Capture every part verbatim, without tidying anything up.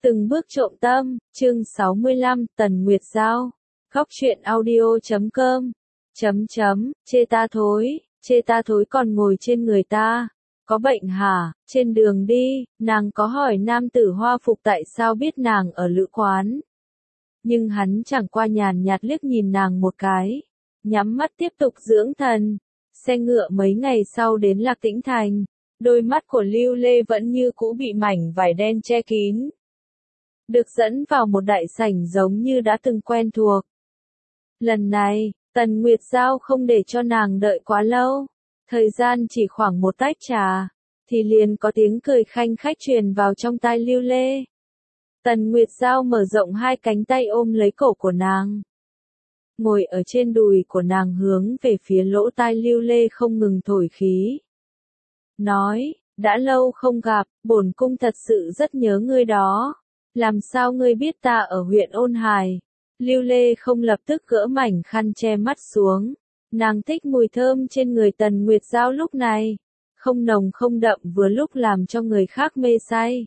Từng bước trộm tâm, chương sáu mươi lăm, Tần Nguyệt Giao. Góc truyện audio chấm com. Chấm chấm, chê ta thối, chê ta thối còn ngồi trên người ta. Có bệnh hả? Trên đường đi, nàng có hỏi nam tử hoa phục tại sao biết nàng ở lữ quán. Nhưng hắn chẳng qua nhàn nhạt liếc nhìn nàng một cái. Nhắm mắt tiếp tục dưỡng thần. Xe ngựa mấy ngày sau đến Lạc Tĩnh Thành. Đôi mắt của Lưu Lê vẫn như cũ bị mảnh vải đen che kín. Được dẫn vào một đại sảnh giống như đã từng quen thuộc. Lần này, Tần Nguyệt Giao không để cho nàng đợi quá lâu. Thời gian chỉ khoảng một tách trà, thì liền có tiếng cười khanh khách truyền vào trong tai Lưu Lê. Tần Nguyệt Giao mở rộng hai cánh tay ôm lấy cổ của nàng. Ngồi ở trên đùi của nàng hướng về phía lỗ tai Lưu Lê không ngừng thổi khí. Nói, đã lâu không gặp, bổn cung thật sự rất nhớ ngươi đó. Làm sao ngươi biết ta ở huyện Ôn Hải? Lưu Lê không lập tức gỡ mảnh khăn che mắt xuống. Nàng thích mùi thơm trên người Tần Nguyệt Giao lúc này. Không nồng không đậm vừa lúc làm cho người khác mê say.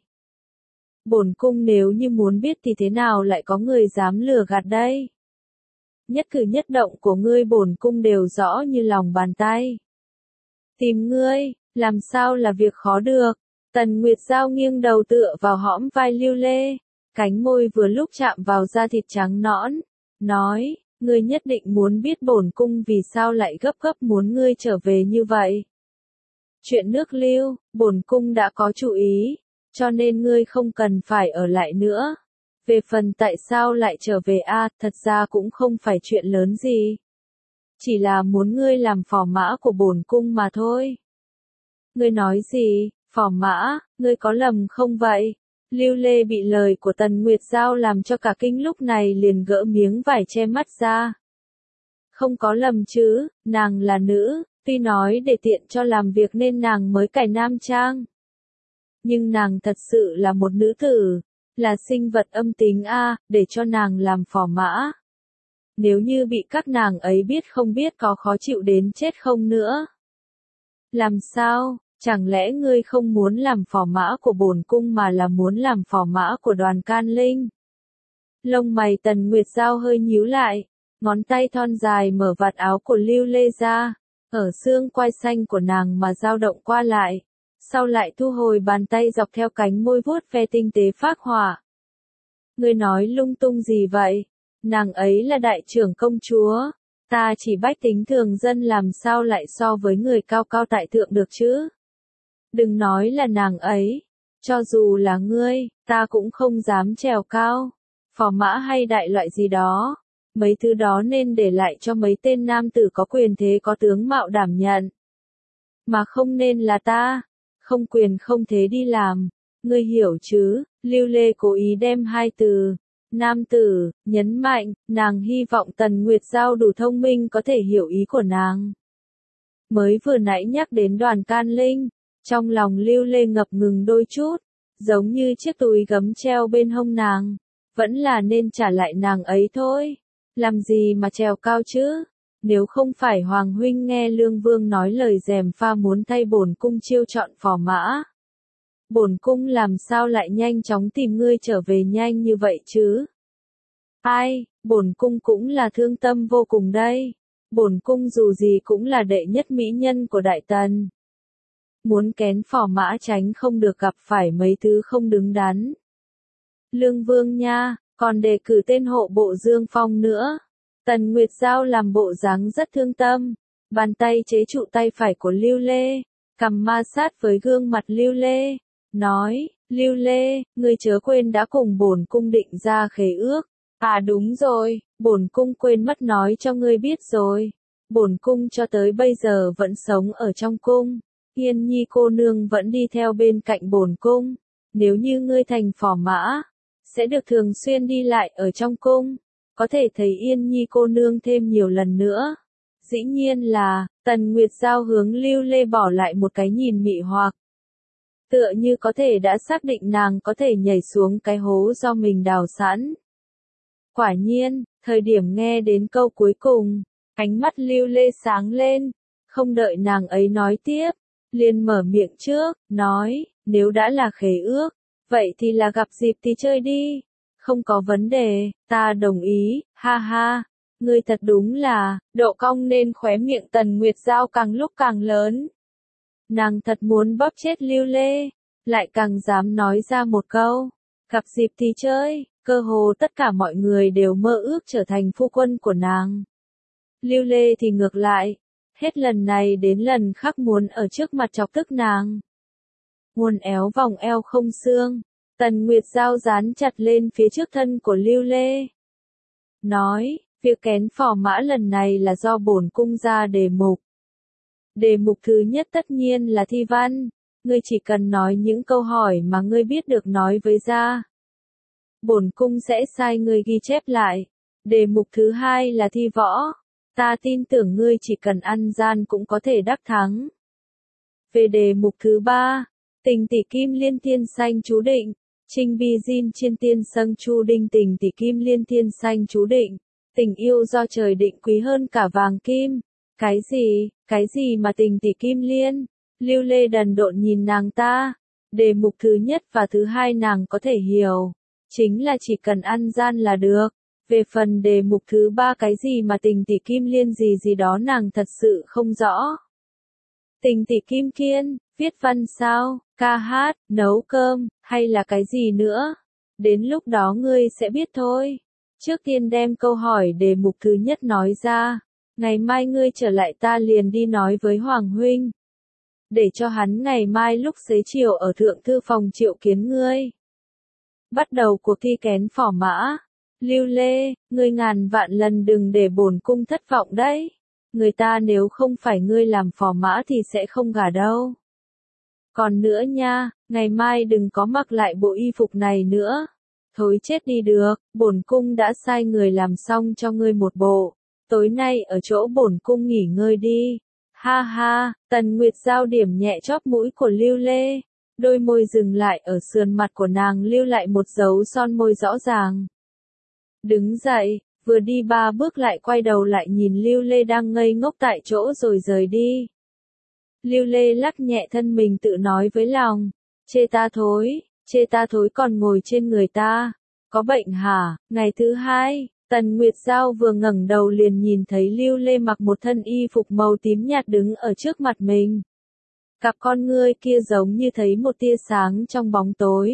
Bổn cung nếu như muốn biết thì thế nào lại có người dám lừa gạt đây? Nhất cử nhất động của ngươi bổn cung đều rõ như lòng bàn tay. Tìm ngươi, làm sao là việc khó được? Tần Nguyệt Giao nghiêng đầu tựa vào hõm vai Lưu Lê, cánh môi vừa lúc chạm vào da thịt trắng nõn, nói, ngươi nhất định muốn biết bổn cung vì sao lại gấp gấp muốn ngươi trở về như vậy. Chuyện nước Lưu, bổn cung đã có chủ ý, cho nên ngươi không cần phải ở lại nữa. Về phần tại sao lại trở về a, à, thật ra cũng không phải chuyện lớn gì. Chỉ là muốn ngươi làm phò mã của bổn cung mà thôi. Ngươi nói gì? Phò mã, ngươi có lầm không vậy? Lưu Lê bị lời của Tần Nguyệt Giao làm cho cả kinh lúc này liền gỡ miếng vải che mắt ra. Không có lầm chứ, nàng là nữ, tuy nói để tiện cho làm việc nên nàng mới cải nam trang. Nhưng nàng thật sự là một nữ tử, là sinh vật âm tính a, để cho nàng làm phò mã. Nếu như bị các nàng ấy biết không biết có khó chịu đến chết không nữa. Làm sao? Chẳng lẽ ngươi không muốn làm phò mã của bổn cung mà là muốn làm phò mã của Đoàn Can Linh? Lông mày Tần Nguyệt Giao hơi nhíu lại, ngón tay thon dài mở vạt áo của Lưu Lê ra, ở xương quai xanh của nàng mà dao động qua lại, sau lại thu hồi bàn tay dọc theo cánh môi vuốt ve tinh tế phác họa. Ngươi nói lung tung gì vậy? Nàng ấy là đại trưởng công chúa, ta chỉ bách tính thường dân làm sao lại so với người cao cao tại thượng được chứ? Đừng nói là nàng ấy, cho dù là ngươi, ta cũng không dám trèo cao, phò mã hay đại loại gì đó, mấy thứ đó nên để lại cho mấy tên nam tử có quyền thế có tướng mạo đảm nhận. Mà không nên là ta, không quyền không thế đi làm, ngươi hiểu chứ? Lưu Lê cố ý đem hai từ, nam tử, nhấn mạnh, nàng hy vọng Tần Nguyệt Giao đủ thông minh có thể hiểu ý của nàng. Mới vừa nãy nhắc đến Đoàn Can Linh. Trong lòng Lưu Lê ngập ngừng đôi chút, giống như chiếc túi gấm treo bên hông nàng, vẫn là nên trả lại nàng ấy thôi. Làm gì mà trèo cao chứ? Nếu không phải Hoàng huynh nghe Lương Vương nói lời gièm pha muốn thay bổn cung chiêu chọn phò mã. Bổn cung làm sao lại nhanh chóng tìm ngươi trở về nhanh như vậy chứ? Ai, bổn cung cũng là thương tâm vô cùng đây. Bổn cung dù gì cũng là đệ nhất mỹ nhân của Đại Tần. Muốn kén phò mã tránh không được gặp phải mấy thứ không đứng đắn. Lương Vương nha, còn đề cử tên hộ bộ Dương Phong nữa. Tần Nguyệt Giao làm bộ dáng rất thương tâm, bàn tay chế trụ tay phải của Lưu Lê, cầm ma sát với gương mặt Lưu Lê, nói, Lưu Lê, ngươi chớ quên đã cùng bổn cung định ra khế ước. À đúng rồi, bổn cung quên mất nói cho ngươi biết rồi. Bổn cung cho tới bây giờ vẫn sống ở trong cung. Yên Nhi cô nương vẫn đi theo bên cạnh bổn cung, nếu như ngươi thành phò mã, sẽ được thường xuyên đi lại ở trong cung, có thể thấy Yên Nhi cô nương thêm nhiều lần nữa. Dĩ nhiên là, Tần Nguyệt Giao hướng Lưu Lê bỏ lại một cái nhìn mị hoặc. Tựa như có thể đã xác định nàng có thể nhảy xuống cái hố do mình đào sẵn. Quả nhiên, thời điểm nghe đến câu cuối cùng, ánh mắt Lưu Lê sáng lên, không đợi nàng ấy nói tiếp. Liền mở miệng trước, nói, nếu đã là khế ước, Vậy thì là gặp dịp thì chơi đi. Không có vấn đề, ta đồng ý, ha ha. Ngươi thật đúng là, độ cong nên khóe miệng Tần Nguyệt Giao càng lúc càng lớn. Nàng thật muốn bóp chết Lưu Lê, lại càng dám nói ra một câu. Gặp dịp thì chơi, cơ hồ tất cả mọi người đều mơ ước trở thành phu quân của nàng. Lưu Lê thì ngược lại, hết lần này đến lần khác muốn ở trước mặt chọc tức nàng. Nguồn éo vòng eo không xương, Tần Nguyệt Giao dán chặt lên phía trước thân của Lưu Lê. Nói, việc kén phò mã lần này là do bổn cung ra đề mục. Đề mục thứ nhất tất nhiên là thi văn, ngươi chỉ cần nói những câu hỏi mà ngươi biết được nói với ra. Bổn cung sẽ sai ngươi ghi chép lại. Đề mục thứ hai là thi võ, ta tin tưởng ngươi chỉ cần ăn gian cũng có thể đắc thắng. Về đề mục thứ ba, tình tỷ kim liên thiên xanh chú định, trinh bi diên chiên tiên sâng chu đinh tình tỷ kim liên thiên xanh chú định, tình yêu do trời định quý hơn cả vàng kim. Cái gì, cái gì mà tình tỷ kim liên? Lưu Lê đần độn nhìn nàng ta. Đề mục thứ nhất và thứ hai nàng có thể hiểu, chính là chỉ cần ăn gian là được. Về phần đề mục thứ ba cái gì mà tình tỷ kim liên gì gì đó nàng thật sự không rõ. Tình tỷ kim kiên, viết văn sao, ca hát, nấu cơm, hay là cái gì nữa? Đến lúc đó ngươi sẽ biết thôi. Trước tiên đem câu hỏi đề mục thứ nhất nói ra. Ngày mai ngươi trở lại ta liền đi nói với Hoàng Huynh. Để cho hắn ngày mai lúc xế chiều ở thượng thư phòng triệu kiến ngươi. Bắt đầu cuộc thi kén phò mã. Lưu Lê, ngươi ngàn vạn lần đừng để bổn cung thất vọng đấy. Người ta nếu không phải ngươi làm phò mã thì sẽ không gả đâu. Còn nữa nha, ngày mai đừng có mặc lại bộ y phục này nữa. Thối chết đi được, bổn cung đã sai người làm xong cho ngươi một bộ. Tối nay ở chỗ bổn cung nghỉ ngơi đi. Ha ha, Tần Nguyệt Giao điểm nhẹ chóp mũi của Lưu Lê. Đôi môi dừng lại ở sườn mặt của nàng lưu lại một dấu son môi rõ ràng. Đứng dậy, vừa đi ba bước lại quay đầu lại nhìn Lưu Lê đang ngây ngốc tại chỗ rồi rời đi. Lưu Lê lắc nhẹ thân mình tự nói với lòng. Chê ta thối, chê ta thối còn ngồi trên người ta. Có bệnh hả? Ngày thứ hai. Tần Nguyệt Giao vừa ngẩng đầu liền nhìn thấy Lưu Lê mặc một thân y phục màu tím nhạt đứng ở trước mặt mình. Cặp con ngươi kia giống như thấy một tia sáng trong bóng tối.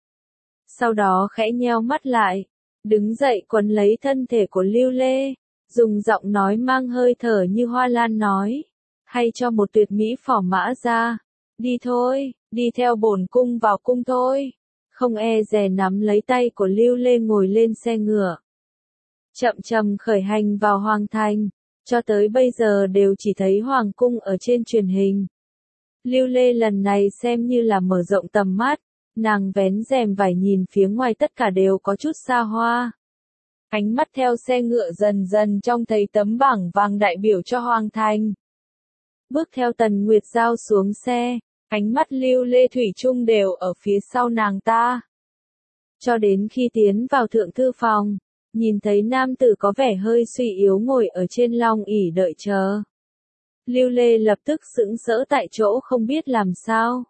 Sau đó khẽ nheo mắt lại, đứng dậy quấn lấy thân thể của Lưu Lê, dùng giọng nói mang hơi thở như hoa lan nói, hay cho một tuyệt mỹ phò mã ra, đi thôi, đi theo bổn cung vào cung thôi. Không e dè nắm lấy tay của Lưu Lê ngồi lên xe ngựa. Chậm chậm khởi hành vào Hoàng Thành, cho tới bây giờ đều chỉ thấy Hoàng Cung ở trên truyền hình. Lưu Lê lần này xem như là mở rộng tầm mắt, nàng vén rèm vải nhìn phía ngoài tất cả đều có chút xa hoa. Ánh mắt theo xe ngựa dần dần trông thấy tấm bảng vàng đại biểu cho Hoàng Thành. Bước theo Tần Nguyệt Giao xuống xe, ánh mắt Lưu Lê thủy chung đều ở phía sau nàng ta. Cho đến khi tiến vào thượng thư phòng, nhìn thấy nam tử có vẻ hơi suy yếu ngồi ở trên long ỷ đợi chờ. Lưu Lê lập tức sững sỡ tại chỗ không biết làm sao.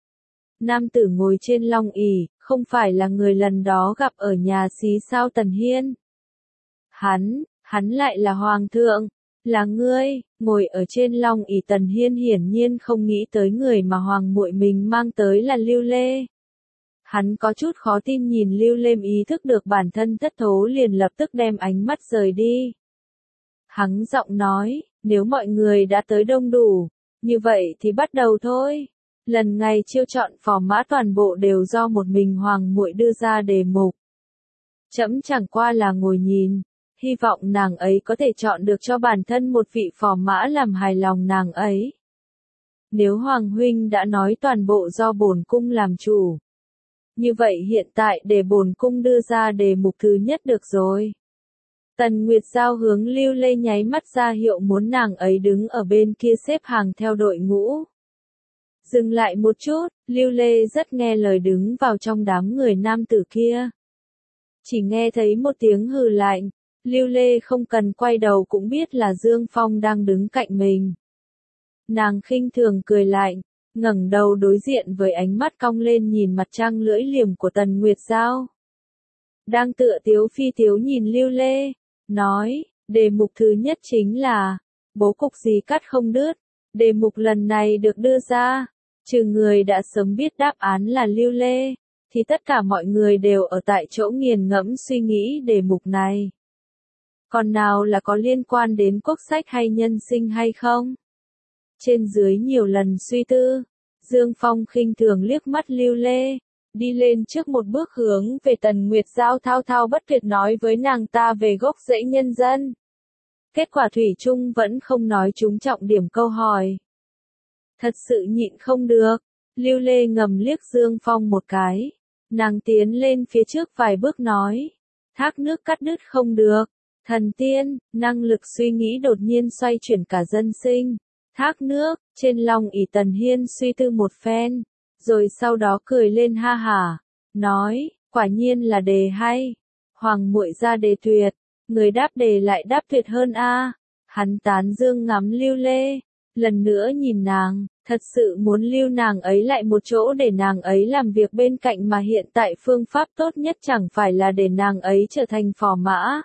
Nam tử ngồi trên long ỷ, không phải là người lần đó gặp ở nhà xí sao Tần Hiên. Hắn, hắn lại là hoàng thượng, là ngươi, ngồi ở trên long ỷ. Tần Hiên hiển nhiên không nghĩ tới người mà hoàng muội mình mang tới là Lưu Lê. Hắn có chút khó tin nhìn Lưu Lê, ý thức được bản thân thất thố liền lập tức đem ánh mắt rời đi. Hắn giọng nói, nếu mọi người đã tới đông đủ, như vậy thì bắt đầu thôi. Lần này chiêu chọn phò mã toàn bộ đều do một mình hoàng muội đưa ra đề mục. Trẫm chẳng qua là ngồi nhìn, hy vọng nàng ấy có thể chọn được cho bản thân một vị phò mã làm hài lòng nàng ấy. Nếu Hoàng Huynh đã nói toàn bộ do bổn cung làm chủ, như vậy hiện tại để bổn cung đưa ra đề mục thứ nhất được rồi. Tần Nguyệt Giao hướng Lưu Lê nháy mắt ra hiệu muốn nàng ấy đứng ở bên kia xếp hàng theo đội ngũ. Dừng lại một chút, Lưu Lê rất nghe lời đứng vào trong đám người nam tử kia. Chỉ nghe thấy một tiếng hừ lạnh, Lưu Lê không cần quay đầu cũng biết là Dương Phong đang đứng cạnh mình. Nàng khinh thường cười lạnh, ngẩng đầu đối diện với ánh mắt cong lên nhìn mặt trăng lưỡi liềm của Tần Nguyệt Giao. Đang tựa tiếu phi tiếu nhìn Lưu Lê, nói, đề mục thứ nhất chính là, bố cục gì cắt không đứt. Đề mục lần này được đưa ra, trừ người đã sớm biết đáp án là Lưu Lê, thì tất cả mọi người đều ở tại chỗ nghiền ngẫm suy nghĩ đề mục này. Còn nào là có liên quan đến quốc sách hay nhân sinh hay không? Trên dưới nhiều lần suy tư, Dương Phong khinh thường liếc mắt Lưu Lê, đi lên trước một bước hướng về Tần Nguyệt Giao thao thao bất tuyệt nói với nàng ta về gốc rễ nhân dân. Kết quả thủy chung vẫn không nói trúng trọng điểm câu hỏi. Thật sự nhịn không được, Lưu Lê ngầm liếc Dương Phong một cái, nàng tiến lên phía trước vài bước nói, thác nước cắt đứt không được, thần tiên, năng lực suy nghĩ đột nhiên xoay chuyển cả dân sinh, thác nước, trên lòng ỷ Tần Hiên suy tư một phen, rồi sau đó cười lên ha hả, nói, quả nhiên là đề hay, hoàng muội ra đề tuyệt, người đáp đề lại đáp tuyệt hơn a. Hắn tán dương ngắm Lưu Lê, lần nữa nhìn nàng, thật sự muốn lưu nàng ấy lại một chỗ để nàng ấy làm việc bên cạnh mà hiện tại phương pháp tốt nhất chẳng phải là để nàng ấy trở thành phò mã.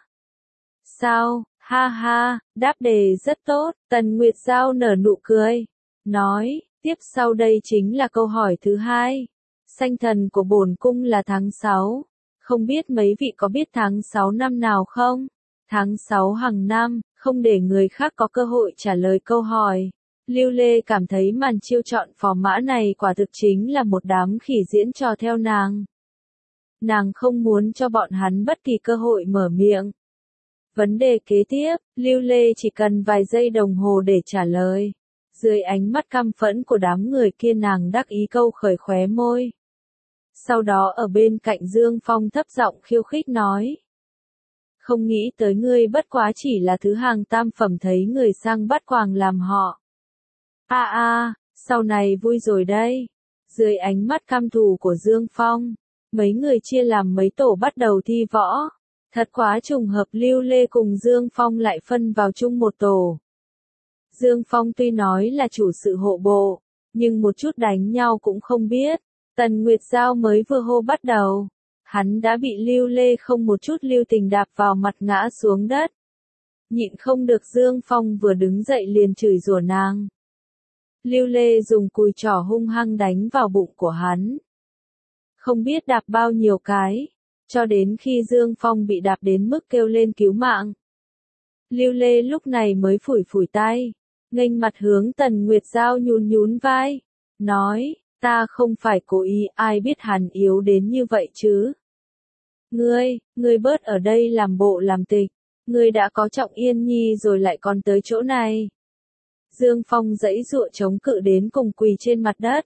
Sao, ha ha, đáp đề rất tốt, Tần Nguyệt Giao nở nụ cười, nói, tiếp sau đây chính là câu hỏi thứ hai. Sanh thần của bổn cung là tháng sáu, không biết mấy vị có biết tháng sáu năm nào không? Tháng sáu hàng năm, không để người khác có cơ hội trả lời câu hỏi. Lưu Lê cảm thấy màn chiêu chọn phò mã này quả thực chính là một đám khỉ diễn trò theo nàng. Nàng không muốn cho bọn hắn bất kỳ cơ hội mở miệng. Vấn đề kế tiếp, Lưu Lê chỉ cần vài giây đồng hồ để trả lời. Dưới ánh mắt căm phẫn của đám người kia nàng đắc ý câu khởi khóe môi. Sau đó ở bên cạnh Dương Phong thấp giọng khiêu khích nói. Không nghĩ tới ngươi bất quá chỉ là thứ hàng tam phẩm thấy người sang bắt quàng làm họ. A a, sau này vui rồi đây. Dưới ánh mắt căm thù của Dương Phong, mấy người chia làm mấy tổ bắt đầu thi võ. Thật quá trùng hợp Lưu Lê cùng Dương Phong lại phân vào chung một tổ. Dương Phong tuy nói là chủ sự hộ bộ, nhưng một chút đánh nhau cũng không biết. Tần Nguyệt Giao mới vừa hô bắt đầu, hắn đã bị Lưu Lê không một chút lưu tình đạp vào mặt ngã xuống đất. Nhịn không được Dương Phong vừa đứng dậy liền chửi rủa nàng. Lưu Lê dùng cùi trỏ hung hăng đánh vào bụng của hắn. Không biết đạp bao nhiêu cái, cho đến khi Dương Phong bị đạp đến mức kêu lên cứu mạng. Lưu Lê lúc này mới phủi phủi tay, nghênh mặt hướng Tần Nguyệt Giao nhún nhún vai, nói, ta không phải cố ý, ai biết hắn yếu đến như vậy chứ. Ngươi, ngươi bớt ở đây làm bộ làm tịch, ngươi đã có Trọng Yên Nhi rồi lại còn tới chỗ này. Dương Phong giãy giụa chống cự đến cùng quỳ trên mặt đất.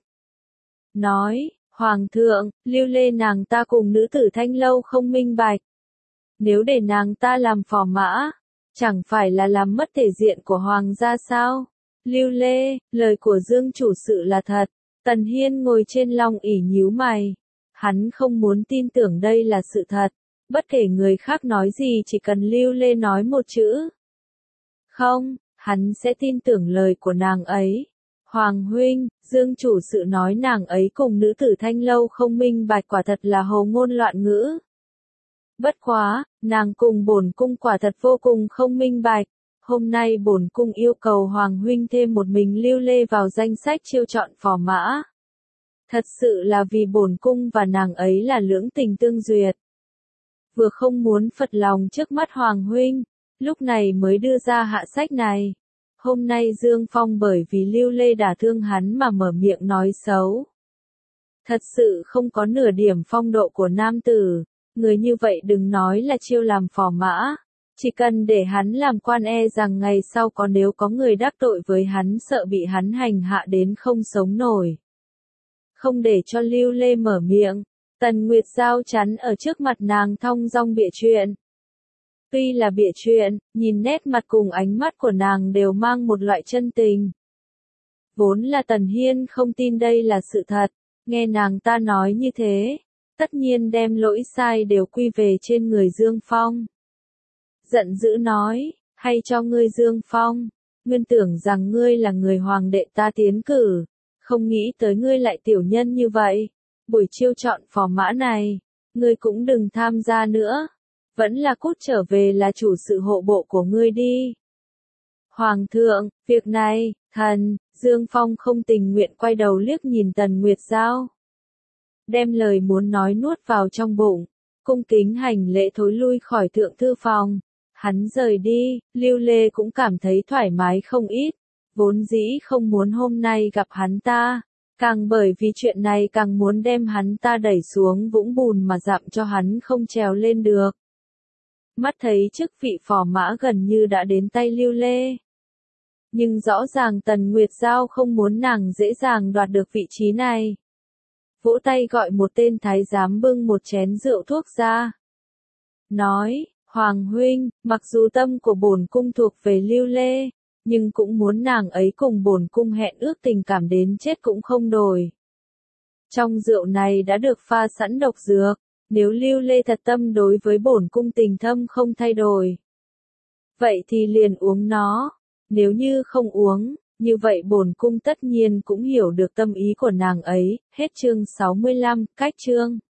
Nói, Hoàng thượng, Lưu Lê nàng ta cùng nữ tử Thanh Lâu không minh bạch. Nếu để nàng ta làm phò mã, chẳng phải là làm mất thể diện của Hoàng gia sao? Lưu Lê, lời của Dương chủ sự là thật. Tần Hiên ngồi trên long ỷ nhíu mày. Hắn không muốn tin tưởng đây là sự thật. Bất kể người khác nói gì chỉ cần Lưu Lê nói một chữ. Không, hắn sẽ tin tưởng lời của nàng ấy. Hoàng huynh, Dương chủ sự nói nàng ấy cùng nữ tử Thanh Lâu không minh bạch quả thật là hồ ngôn loạn ngữ. Bất quá, nàng cùng bổn cung quả thật vô cùng không minh bạch. Hôm nay bổn cung yêu cầu Hoàng huynh thêm một mình Lưu Lê vào danh sách chiêu chọn phò mã. Thật sự là vì bổn cung và nàng ấy là lưỡng tình tương duyệt. Vừa không muốn phật lòng trước mắt Hoàng huynh, lúc này mới đưa ra hạ sách này. Hôm nay Dương Phong bởi vì Lưu Lê đả thương hắn mà mở miệng nói xấu. Thật sự không có nửa điểm phong độ của nam tử, người như vậy đừng nói là chiêu làm phò mã. Chỉ cần để hắn làm quan e rằng ngày sau có nếu có người đắc tội với hắn sợ bị hắn hành hạ đến không sống nổi. Không để cho Lưu Lê mở miệng, Tần Nguyệt Giao chắn ở trước mặt nàng thong dong bịa chuyện. Tuy là bịa chuyện, nhìn nét mặt cùng ánh mắt của nàng đều mang một loại chân tình. Vốn là Tần Hiên không tin đây là sự thật, nghe nàng ta nói như thế, tất nhiên đem lỗi sai đều quy về trên người Dương Phong. Giận dữ nói, hay cho ngươi Dương Phong, nguyên tưởng rằng ngươi là người hoàng đệ ta tiến cử, Không nghĩ tới ngươi lại tiểu nhân như vậy. Buổi chiêu chọn phò mã này, ngươi cũng đừng tham gia nữa. Vẫn là cút trở về là chủ sự hộ bộ của ngươi đi. Hoàng thượng, việc này, thần, Dương Phong không tình nguyện quay đầu liếc nhìn Tần Nguyệt Giao. Đem lời muốn nói nuốt vào trong bụng, cung kính hành lễ thối lui khỏi thượng thư phòng. Hắn rời đi, Lưu Lê cũng cảm thấy thoải mái không ít, vốn dĩ không muốn hôm nay gặp hắn ta, càng bởi vì chuyện này càng muốn đem hắn ta đẩy xuống vũng bùn mà dặm cho hắn không trèo lên được. Mắt thấy chức vị phò mã gần như đã đến tay Lưu Lê. Nhưng rõ ràng Tần Nguyệt Giao không muốn nàng dễ dàng đoạt được vị trí này. Vỗ tay gọi một tên thái giám bưng một chén rượu thuốc ra. Nói, Hoàng huynh, mặc dù tâm của bổn cung thuộc về Lưu Lê, nhưng cũng muốn nàng ấy cùng bổn cung hẹn ước tình cảm đến chết cũng không đổi. Trong rượu này đã được pha sẵn độc dược, nếu Lưu Lê thật tâm đối với bổn cung tình thâm không thay đổi, vậy thì liền uống nó, nếu như không uống, như vậy bổn cung tất nhiên cũng hiểu được tâm ý của nàng ấy. Hết chương sáu mươi lăm, cách chương.